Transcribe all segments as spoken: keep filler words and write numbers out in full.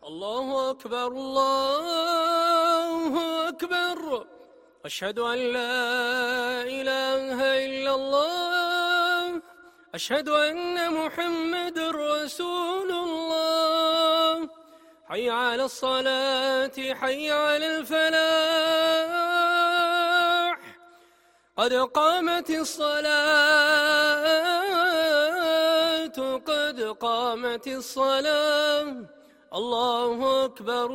الله أكبر الله أكبر. أشهد أن لا إله إلا الله. أشهد أن محمد رسول الله. حي على الصلاة حي على الفلاح. قد قامت الصلاة قد قامت الصلاة. الله أكبر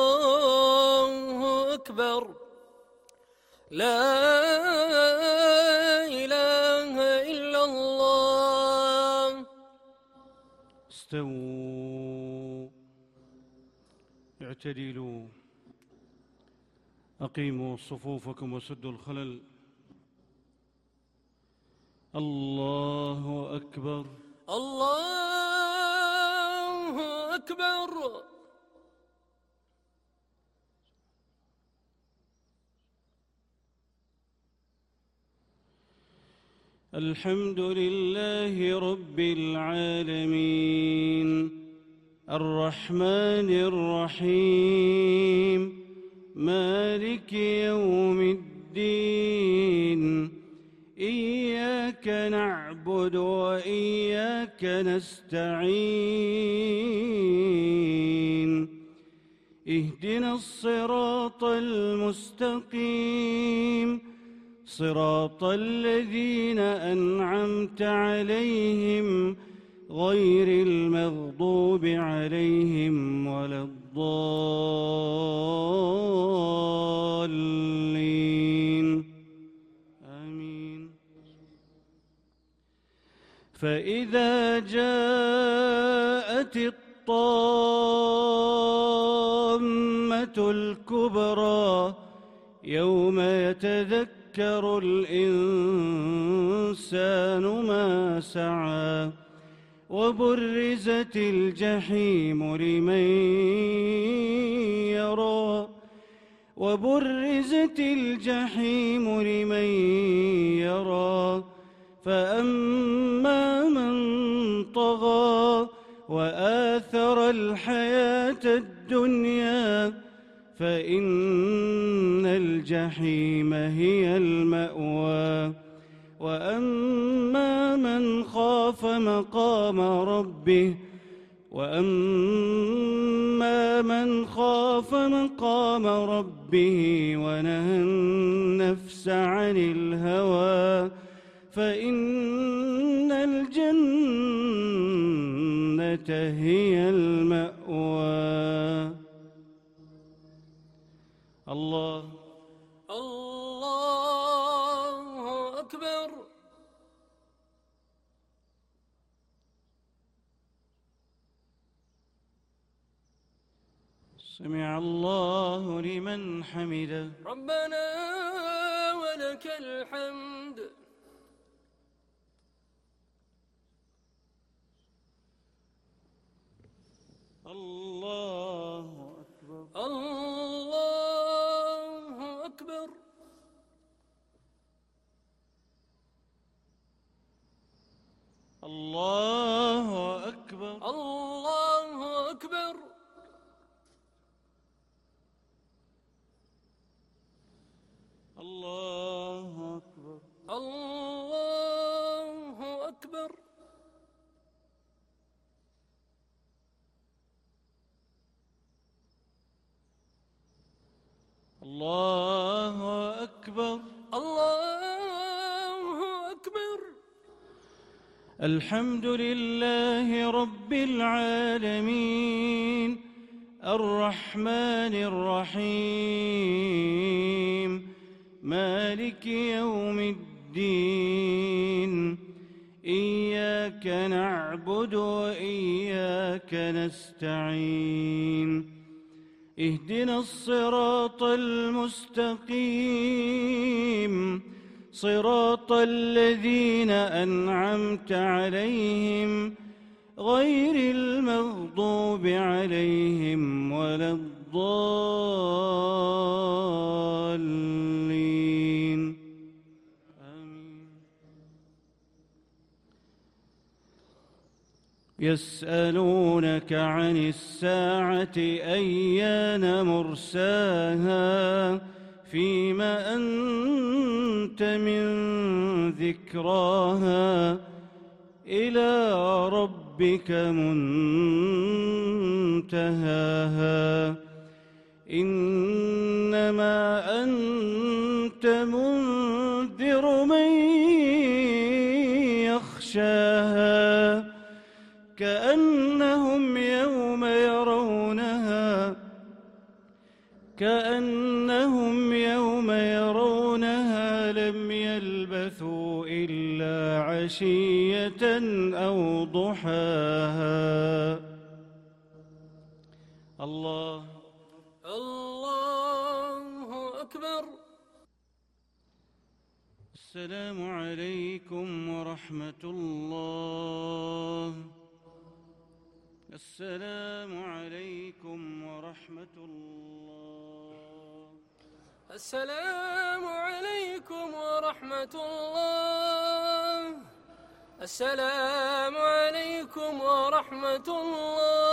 الله أكبر. لا إله إلا الله. استووا اعتدلوا أقيموا صفوفكم وسدوا الخلل. الله أكبر الله أكبر. الحمد لله رب العالمين الرحمن الرحيم مالك يوم الدين. إياك نعبد وإياك نستعين. اهدنا الصراط المستقيم صراط الذين أنعمت عليهم غير المغضوب عليهم ولا الضالين. آمين. فإذا جاءت الطامة الكبرى يوم يتذكر يذكر الإنسان ما سعى وبرزت الجحيم لمن يرى وبرزت الجحيم لمن يرى. فأما من طغى وآثر الحياة الدنيا فإن الجحيم هي المأوى. وأما من خاف مقام ربه وأما من خاف مقام ربه ونهى النفس عن الهوى فإن الجنة هي المأوى. الله الله أكبر. سمع الله لمن حمده. ربنا ولك الحمد. الله أكبر الله أكبر. الله أكبر الله أكبر. الله أكبر الله أكبر. الله أكبر الله أكبر. الحمد لله رب العالمين الرحمن الرحيم مالك يوم الدين. إياك نعبد وإياك نستعين. اهدنا الصراط المستقيم صراط الذين أنعمت عليهم غير المغضوب عليهم ولا الضالين. آمين. يسألونك عن الساعة أيان مرساها فيما أنت من ذكراها إلى ربك منتهاها إنما أنت منذر من يخشاها كأنهم يوم يرونها كأنهم يوم يرونها لم يلبثوا إلا عشية أو ضحاها. الله الله أكبر. السلام عليكم ورحمة الله. السلام عليكم ورحمة الله. السلام عليكم ورحمة الله. السلام عليكم ورحمة الله.